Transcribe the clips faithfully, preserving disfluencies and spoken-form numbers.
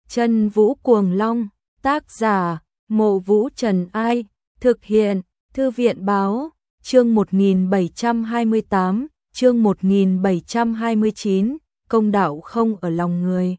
Chân Vũ Cuồng Long, tác giả, Mộ Vũ Trần Ai, thực hiện, Thư viện Báo, chương một nghìn bảy trăm hai mươi tám, chương một nghìn bảy trăm hai mươi chín, công đạo không ở lòng người.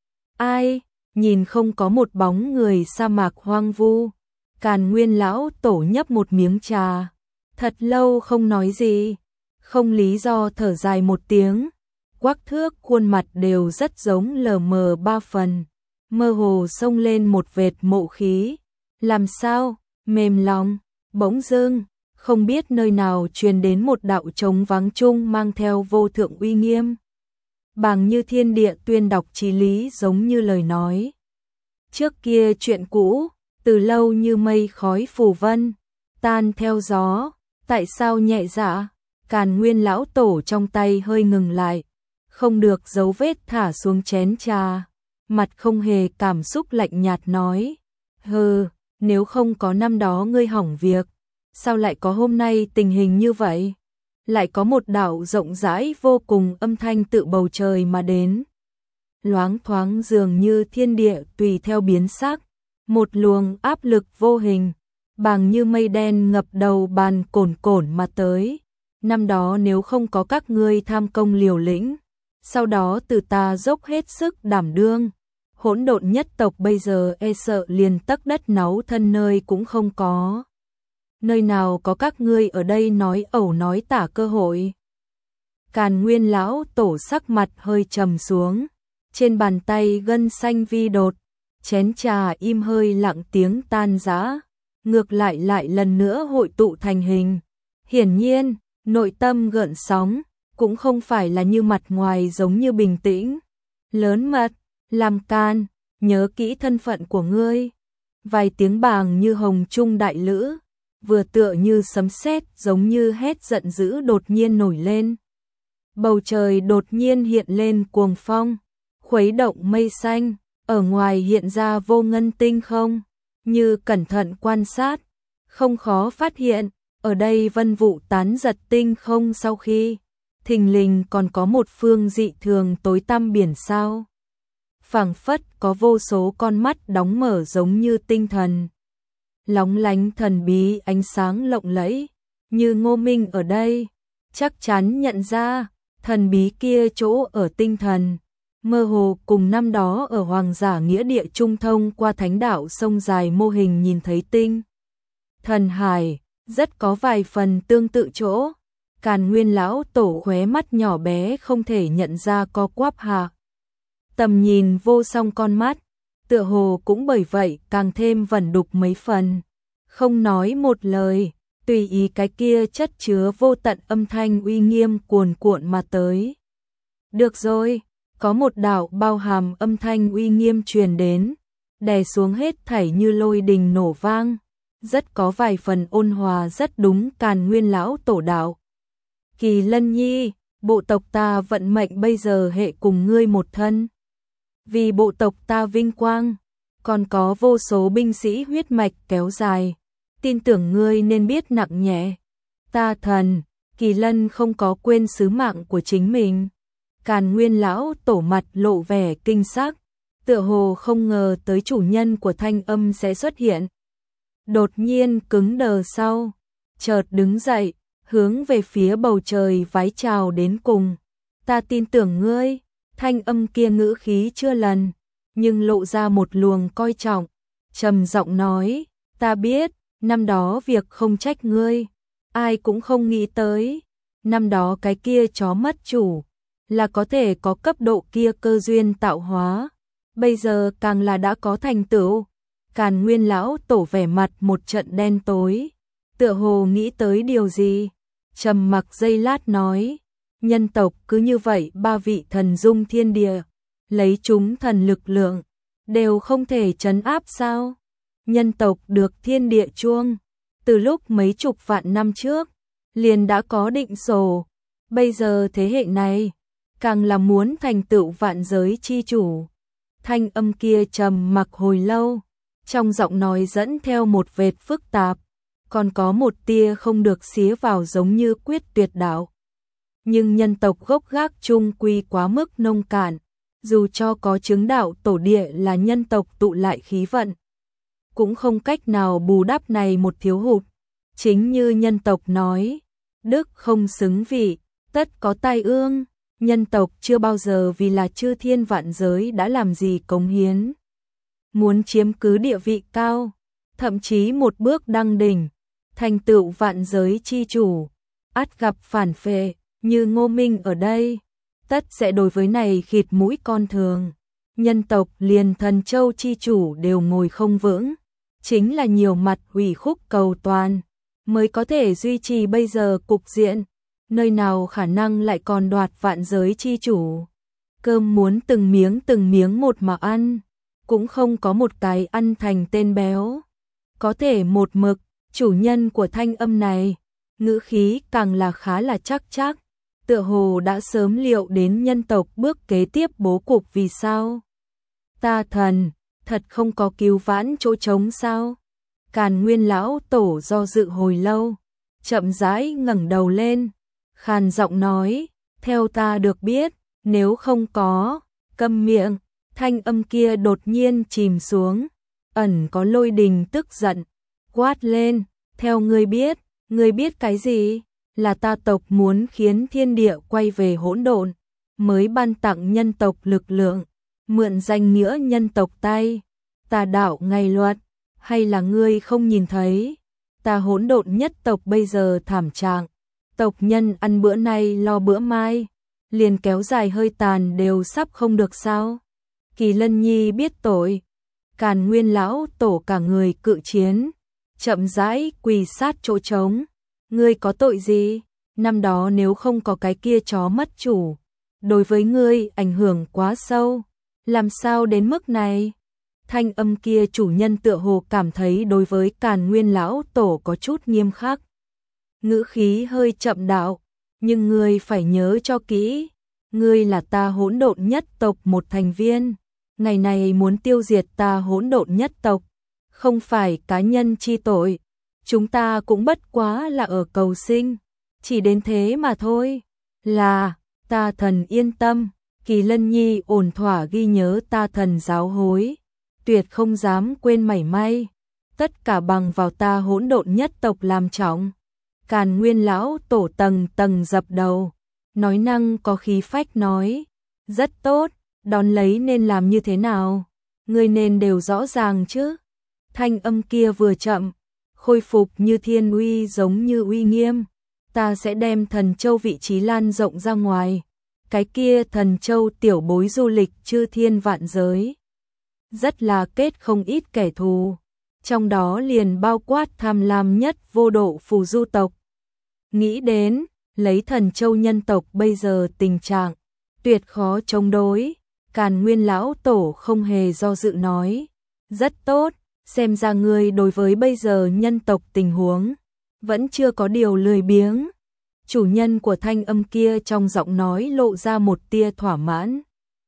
Ai, nhìn không có một bóng người sa mạc hoang vu, Càn Nguyên lão tổ nhấp một miếng trà, thật lâu không nói gì, không lý do thở dài một tiếng, quắc thước khuôn mặt đều rất giống lờ mờ ba phần, mơ hồ xông lên một vệt mộ khí, làm sao, mềm lòng, bỗng dưng, không biết nơi nào truyền đến một đạo trống vắng chung mang theo vô thượng uy nghiêm. Bàng như thiên địa tuyên đọc chí lý giống như lời nói. Trước kia chuyện cũ, từ lâu như mây khói phù vân, tan theo gió, tại sao nhẹ dạ, Càn Nguyên lão tổ trong tay hơi ngừng lại, không được dấu vết thả xuống chén trà, mặt không hề cảm xúc lạnh nhạt nói, hừ, nếu không có năm đó ngươi hỏng việc, sao lại có hôm nay tình hình như vậy? Lại có một đạo rộng rãi vô cùng âm thanh tự bầu trời mà đến. Loáng thoáng dường như thiên địa tùy theo biến sắc, một luồng áp lực vô hình, bàng như mây đen ngập đầu bàn cồn cồn mà tới. Năm đó nếu không có các ngươi tham công liều lĩnh, sau đó từ ta dốc hết sức đảm đương, hỗn độn nhất tộc bây giờ e sợ liền tấc đất náu thân nơi cũng không có. Nơi nào có các ngươi ở đây nói ẩu nói tả cơ hội. Càn Nguyên lão tổ sắc mặt hơi trầm xuống, trên bàn tay gân xanh vi đột, chén trà im hơi lặng tiếng tan rã, ngược lại lại lần nữa hội tụ thành hình. Hiển nhiên, nội tâm gợn sóng, cũng không phải là như mặt ngoài giống như bình tĩnh. Lớn mật, làm can, nhớ kỹ thân phận của ngươi. Vài tiếng bàng như hồng trung đại lữ, vừa tựa như sấm sét giống như hét giận dữ đột nhiên nổi lên. Bầu trời đột nhiên hiện lên cuồng phong, khuấy động mây xanh, ở ngoài hiện ra vô ngân tinh không, như cẩn thận quan sát, không khó phát hiện, ở đây vân vụ tán giật tinh không sau khi, thình lình còn có một phương dị thường tối tăm biển sao. Phảng phất có vô số con mắt đóng mở giống như tinh thần. Lóng lánh thần bí ánh sáng lộng lẫy, như Ngô Minh ở đây, chắc chắn nhận ra, thần bí kia chỗ ở tinh thần, mơ hồ cùng năm đó ở Hoàng giả nghĩa địa trung thông qua thánh đạo sông dài mô hình nhìn thấy tinh. Thần hải, rất có vài phần tương tự chỗ, Càn Nguyên lão tổ khóe mắt nhỏ bé không thể nhận ra co quắp hạ. Tầm nhìn vô song con mắt, tựa hồ cũng bởi vậy càng thêm vẩn đục mấy phần, không nói một lời, tùy ý cái kia chất chứa vô tận âm thanh uy nghiêm cuồn cuộn mà tới. Được rồi, có một đạo bao hàm âm thanh uy nghiêm truyền đến, đè xuống hết thảy như lôi đình nổ vang, rất có vài phần ôn hòa rất đúng Càn Nguyên lão tổ đạo. Kỳ Lân Nhi, bộ tộc ta vận mệnh bây giờ hệ cùng ngươi một thân. Vì bộ tộc ta vinh quang, còn có vô số binh sĩ huyết mạch kéo dài, tin tưởng ngươi nên biết nặng nhẹ. Ta thần, Kỳ Lân không có quên sứ mạng của chính mình. Càn Nguyên lão tổ mặt lộ vẻ kinh sắc, tựa hồ không ngờ tới chủ nhân của thanh âm sẽ xuất hiện. Đột nhiên cứng đờ sau, chợt đứng dậy, hướng về phía bầu trời vái chào đến cùng. Ta tin tưởng ngươi. Thanh âm kia ngữ khí chưa lần, nhưng lộ ra một luồng coi trọng, trầm giọng nói, ta biết, năm đó việc không trách ngươi, ai cũng không nghĩ tới, năm đó cái kia chó mất chủ, là có thể có cấp độ kia cơ duyên tạo hóa, bây giờ càng là đã có thành tựu. Càn Nguyên lão tổ vẻ mặt một trận đen tối, tựa hồ nghĩ tới điều gì, trầm mặc giây lát nói, nhân tộc cứ như vậy ba vị thần dung thiên địa, lấy chúng thần lực lượng, đều không thể trấn áp sao? Nhân tộc được thiên địa chuông, từ lúc mấy chục vạn năm trước, liền đã có định sổ, bây giờ thế hệ này, càng là muốn thành tựu vạn giới chi chủ. Thanh âm kia trầm mặc hồi lâu, trong giọng nói dẫn theo một vệt phức tạp, còn có một tia không được xía vào giống như quyết tuyệt đạo. Nhưng nhân tộc gốc gác chung quy quá mức nông cạn, dù cho có chứng đạo tổ địa là nhân tộc tụ lại khí vận, cũng không cách nào bù đắp này một thiếu hụt. Chính như nhân tộc nói, đức không xứng vị, tất có tai ương, nhân tộc chưa bao giờ vì là chư thiên vạn giới đã làm gì cống hiến. Muốn chiếm cứ địa vị cao, thậm chí một bước đăng đỉnh, thành tựu vạn giới chi chủ, ắt gặp phản phệ, như Ngô Minh ở đây, tất sẽ đối với này khịt mũi con thường. Nhân tộc liền Thần Châu chi chủ đều ngồi không vững, chính là nhiều mặt hủy khúc cầu toàn, mới có thể duy trì bây giờ cục diện, nơi nào khả năng lại còn đoạt vạn giới chi chủ. Cơm muốn từng miếng từng miếng một mà ăn, cũng không có một cái ăn thành tên béo. Có thể một mực, chủ nhân của thanh âm này, ngữ khí càng là khá là chắc chắc, tựa hồ đã sớm liệu đến nhân tộc bước kế tiếp bố cục vì sao. Ta thần, thật không có cứu vãn chỗ trống sao? Càn Nguyên lão tổ do dự hồi lâu, chậm rãi ngẩng đầu lên, khàn giọng nói, theo ta được biết, nếu không có, câm miệng. Thanh âm kia đột nhiên chìm xuống, ẩn có lôi đình tức giận, quát lên, theo ngươi biết, ngươi biết cái gì? Là ta tộc muốn khiến thiên địa quay về hỗn độn, mới ban tặng nhân tộc lực lượng, mượn danh nghĩa nhân tộc tay, tà đạo ngày luật, hay là ngươi không nhìn thấy, ta hỗn độn nhất tộc bây giờ thảm trạng, tộc nhân ăn bữa nay lo bữa mai, liền kéo dài hơi tàn đều sắp không được sao? Kỳ Lân Nhi biết tội, Càn Nguyên lão tổ cả người cự chiến, chậm rãi quỳ sát chỗ trống. Ngươi có tội gì? Năm đó nếu không có cái kia chó mất chủ, đối với ngươi ảnh hưởng quá sâu, làm sao đến mức này? Thanh âm kia chủ nhân tựa hồ cảm thấy đối với Càn Nguyên lão tổ có chút nghiêm khắc. Ngữ khí hơi chậm đạo, nhưng ngươi phải nhớ cho kỹ, ngươi là ta hỗn độn nhất tộc một thành viên. Ngày này muốn tiêu diệt ta hỗn độn nhất tộc, không phải cá nhân chi tội, chúng ta cũng bất quá là ở cầu sinh, chỉ đến thế mà thôi. Là, ta thần yên tâm, Kỳ Lân Nhi ổn thỏa ghi nhớ ta thần giáo hối, tuyệt không dám quên mảy may, tất cả bằng vào ta hỗn độn nhất tộc làm trọng. Càn Nguyên lão tổ tầng tầng dập đầu, nói năng có khí phách nói, rất tốt. Đón lấy nên làm như thế nào? Ngươi nên đều rõ ràng chứ? Thanh âm kia vừa chậm, khôi phục như thiên uy giống như uy nghiêm. Ta sẽ đem Thần Châu vị trí lan rộng ra ngoài. Cái kia Thần Châu tiểu bối du lịch chư thiên vạn giới. Rất là kết không ít kẻ thù. Trong đó liền bao quát tham lam nhất vô độ phù du tộc. Nghĩ đến, lấy Thần Châu nhân tộc bây giờ tình trạng, tuyệt khó chống đối. Càn Nguyên lão tổ không hề do dự nói, rất tốt, xem ra ngươi đối với bây giờ nhân tộc tình huống, vẫn chưa có điều lười biếng. Chủ nhân của thanh âm kia trong giọng nói lộ ra một tia thỏa mãn.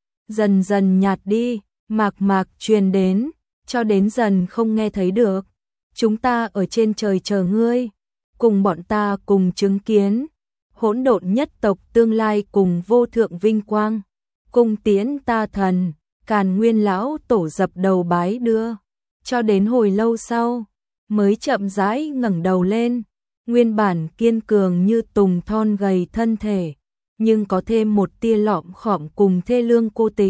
Dần dần nhạt đi, mạc mạc truyền đến, cho đến dần không nghe thấy được. Chúng ta ở trên trời chờ ngươi, cùng bọn ta cùng chứng kiến, hỗn độn nhất tộc tương lai cùng vô thượng vinh quang. Cung tiễn ta thần, Càn Nguyên lão tổ dập đầu bái đưa, cho đến hồi lâu sau, mới chậm rãi ngẩng đầu lên, nguyên bản kiên cường như tùng thon gầy thân thể, nhưng có thêm một tia lọm khọm cùng thê lương cô tịch.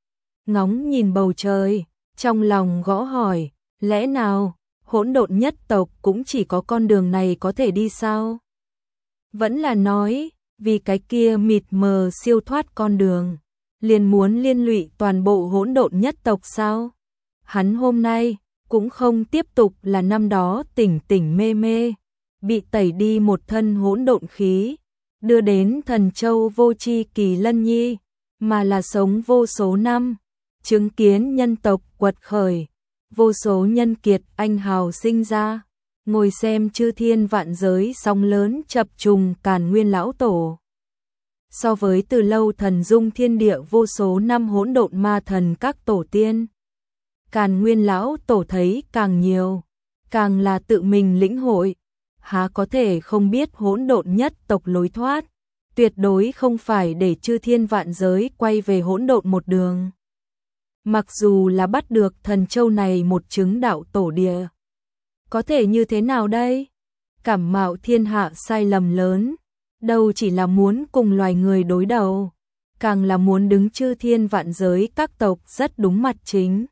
Ngóng nhìn bầu trời, trong lòng gõ hỏi, lẽ nào, hỗn độn nhất tộc cũng chỉ có con đường này có thể đi sao? Vẫn là nói, vì cái kia mịt mờ siêu thoát con đường, liền muốn liên lụy toàn bộ hỗn độn nhất tộc sao? Hắn hôm nay cũng không tiếp tục là năm đó tỉnh tỉnh mê mê, bị tẩy đi một thân hỗn độn khí, đưa đến Thần Châu vô tri Kỳ Lân Nhi, mà là sống vô số năm, chứng kiến nhân tộc quật khởi, vô số nhân kiệt anh hào sinh ra, ngồi xem chư thiên vạn giới sóng lớn chập trùng Càn Nguyên lão tổ. So với từ lâu thần dung thiên địa vô số năm hỗn độn ma thần các tổ tiên, Càn Nguyên lão tổ thấy càng nhiều, càng là tự mình lĩnh hội, há có thể không biết hỗn độn nhất tộc lối thoát, tuyệt đối không phải để chư thiên vạn giới quay về hỗn độn một đường. Mặc dù là bắt được thần châu này một chứng đạo tổ địa, có thể như thế nào đây? Cảm mạo thiên hạ sai lầm lớn, đâu chỉ là muốn cùng loài người đối đầu, càng là muốn đứng chư thiên vạn giới các tộc rất đúng mặt chính.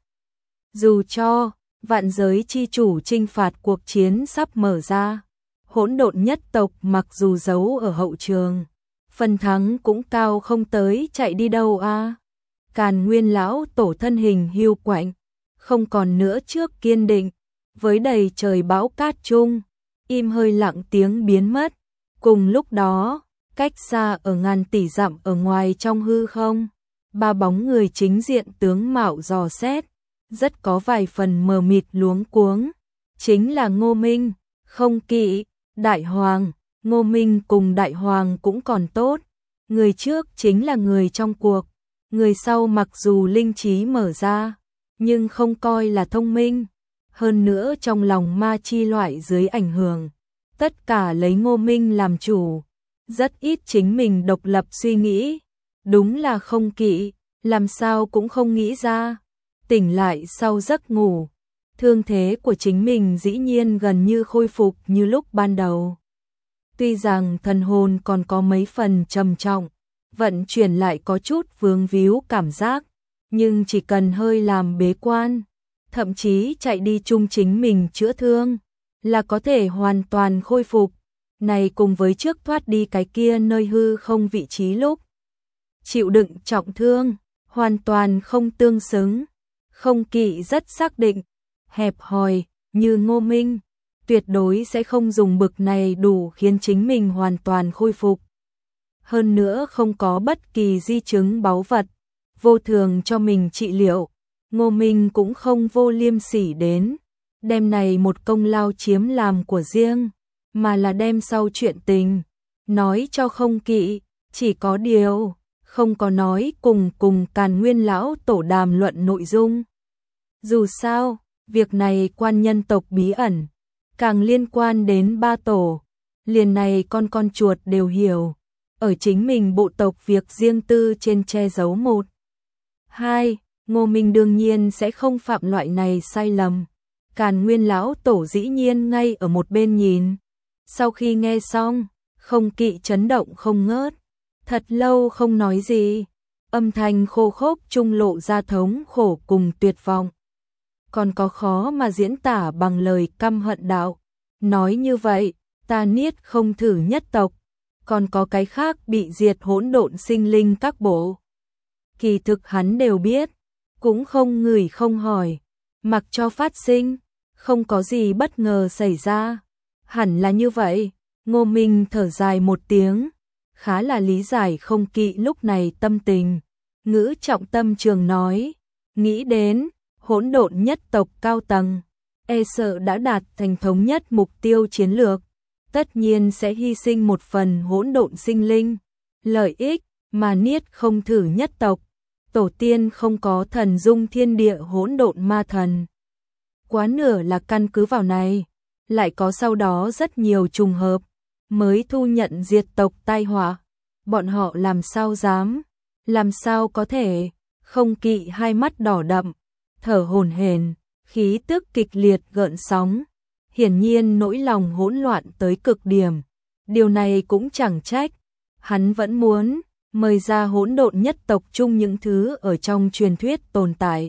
Dù cho vạn giới chi chủ chinh phạt cuộc chiến sắp mở ra, hỗn độn nhất tộc mặc dù giấu ở hậu trường, phần thắng cũng cao không tới chạy đi đâu a. À. Càn Nguyên lão tổ thân hình hiu quạnh, không còn nữa trước kiên định, với đầy trời bão cát chung, im hơi lặng tiếng biến mất. Cùng lúc đó, cách xa ở ngàn tỷ dặm ở ngoài trong hư không, ba bóng người chính diện tướng mạo dò xét, rất có vài phần mờ mịt luống cuống, chính là Ngô Minh, Không Kỵ, Đại Hoàng. Ngô Minh cùng Đại Hoàng cũng còn tốt, người trước chính là người trong cuộc, người sau mặc dù linh trí mở ra, nhưng không coi là thông minh, hơn nữa trong lòng ma chi loại dưới ảnh hưởng, tất cả lấy Ngô Minh làm chủ, rất ít chính mình độc lập suy nghĩ, đúng là Không Kỵ, làm sao cũng không nghĩ ra, tỉnh lại sau giấc ngủ, thương thế của chính mình dĩ nhiên gần như khôi phục như lúc ban đầu. Tuy rằng thần hồn còn có mấy phần trầm trọng, vận chuyển lại có chút vướng víu cảm giác, nhưng chỉ cần hơi làm bế quan, thậm chí chạy đi chung chính mình chữa thương, là có thể hoàn toàn khôi phục. Này cùng với trước thoát đi cái kia nơi hư không vị trí lúc chịu đựng trọng thương, hoàn toàn không tương xứng. Không Kỵ rất xác định, hẹp hòi như Ngô Minh, tuyệt đối sẽ không dùng bực này đủ khiến chính mình hoàn toàn khôi phục. Hơn nữa không có bất kỳ di chứng báu vật, vô thường cho mình trị liệu, Ngô Minh cũng không vô liêm sỉ đến, đem này một công lao chiếm làm của riêng, mà là đem sau chuyện tình, nói cho Không Kỵ, chỉ có điều, không có nói cùng cùng Càn Nguyên lão tổ đàm luận nội dung. Dù sao, việc này quan nhân tộc bí ẩn, càng liên quan đến ba tổ, liền này con con chuột đều hiểu, ở chính mình bộ tộc việc riêng tư trên che giấu một. Hai, Ngô Minh đương nhiên sẽ không phạm loại này sai lầm. Càn Nguyên lão tổ dĩ nhiên ngay ở một bên nhìn. Sau khi nghe xong, Không Kỵ chấn động không ngớt, thật lâu không nói gì, âm thanh khô khốc trung lộ ra thống khổ cùng tuyệt vọng. Còn có khó mà diễn tả bằng lời căm hận đạo. Nói như vậy, ta niết không thử nhất tộc, còn có cái khác bị diệt hỗn độn sinh linh các bộ. Kỳ thực hắn đều biết, cũng không ngửi không hỏi, mặc cho phát sinh, không có gì bất ngờ xảy ra. Hẳn là như vậy, Ngô Minh thở dài một tiếng, khá là lý giải Không Kỵ lúc này tâm tình. Ngữ trọng tâm trường nói, nghĩ đến hỗn độn nhất tộc cao tầng, e sợ đã đạt thành thống nhất mục tiêu chiến lược, tất nhiên sẽ hy sinh một phần hỗn độn sinh linh, lợi ích mà niết không thử nhất tộc, tổ tiên không có thần dung thiên địa hỗn độn ma thần. Quá nửa là căn cứ vào này, lại có sau đó rất nhiều trùng hợp, mới thu nhận diệt tộc tai họa, bọn họ làm sao dám, làm sao có thể. Không Kỵ hai mắt đỏ đậm, thở hổn hển, khí tức kịch liệt gợn sóng, hiển nhiên nỗi lòng hỗn loạn tới cực điểm. Điều này cũng chẳng trách, hắn vẫn muốn mời ra hỗn độn nhất tộc chung những thứ ở trong truyền thuyết tồn tại.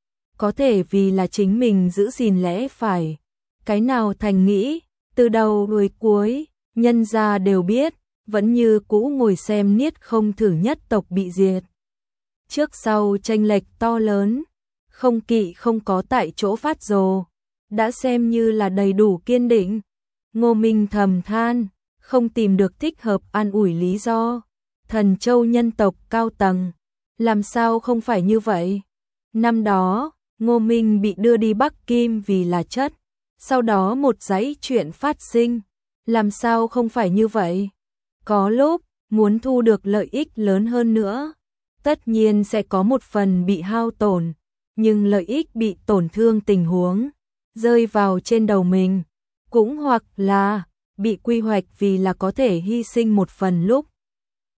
Có thể vì là chính mình giữ gìn lẽ phải, cái nào thành nghĩ, từ đầu đuôi cuối, nhân gia đều biết, vẫn như cũ ngồi xem niết không thử nhất tộc bị diệt. Trước sau chênh lệch to lớn, Không Kỵ không có tại chỗ phát rồ, đã xem như là đầy đủ kiên định. Ngô Minh thầm than, không tìm được thích hợp an ủi lý do. Thần châu nhân tộc cao tầng, làm sao không phải như vậy? Năm đó, Ngô Minh bị đưa đi Bắc Kim vì là chất, sau đó một dãy chuyện phát sinh, làm sao không phải như vậy? Có lúc, muốn thu được lợi ích lớn hơn nữa, tất nhiên sẽ có một phần bị hao tổn, nhưng lợi ích bị tổn thương tình huống, rơi vào trên đầu mình, cũng hoặc là bị quy hoạch vì là có thể hy sinh một phần lúc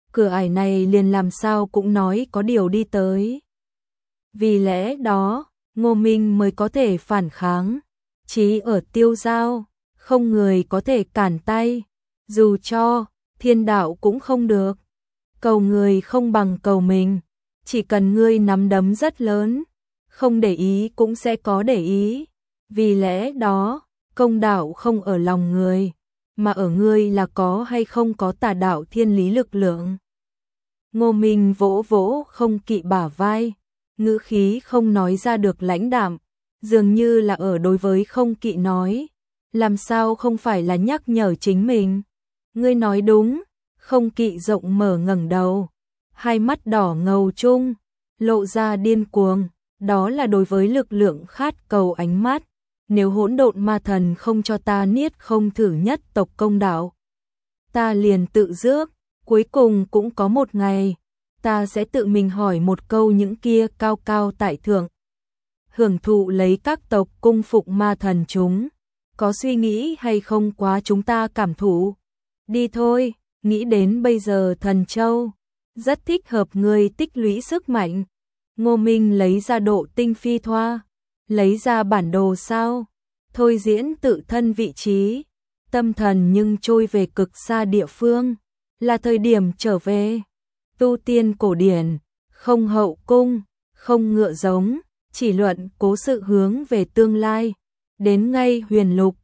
cửa ải này liền làm sao cũng nói có điều đi tới. Vì lẽ đó, Ngô Minh mới có thể phản kháng, chí ở tiêu giao, không người có thể cản tay, dù cho thiên đạo cũng không được. Cầu người không bằng cầu mình, chỉ cần ngươi nắm đấm rất lớn, không để ý cũng sẽ có để ý. Vì lẽ đó, công đạo không ở lòng người, mà ở ngươi là có hay không có tà đạo thiên lý lực lượng. Ngô Minh vỗ vỗ Không Kỵ bả vai, ngữ khí không nói ra được lãnh đạm, dường như là ở đối với Không Kỵ nói, làm sao không phải là nhắc nhở chính mình. Ngươi nói đúng. Không Kỵ rộng mở ngẩng đầu, hai mắt đỏ ngầu chung, lộ ra điên cuồng, đó là đối với lực lượng khát cầu ánh mắt. Nếu hỗn độn ma thần không cho ta niết không thử nhất tộc công đạo, ta liền tự rước, cuối cùng cũng có một ngày, ta sẽ tự mình hỏi một câu những kia cao cao tại thượng. Hưởng thụ lấy các tộc cung phục ma thần chúng, có suy nghĩ hay không quá chúng ta cảm thụ. Đi thôi, nghĩ đến bây giờ Thần Châu, rất thích hợp người tích lũy sức mạnh. Ngô Minh lấy ra độ tinh phi thoa, lấy ra bản đồ sao, thôi diễn tự thân vị trí, tâm thần nhưng trôi về cực xa địa phương, là thời điểm trở về. Tu tiên cổ điển, không hậu cung, không ngựa giống, chỉ luận cố sự hướng về tương lai, đến ngay huyền lục,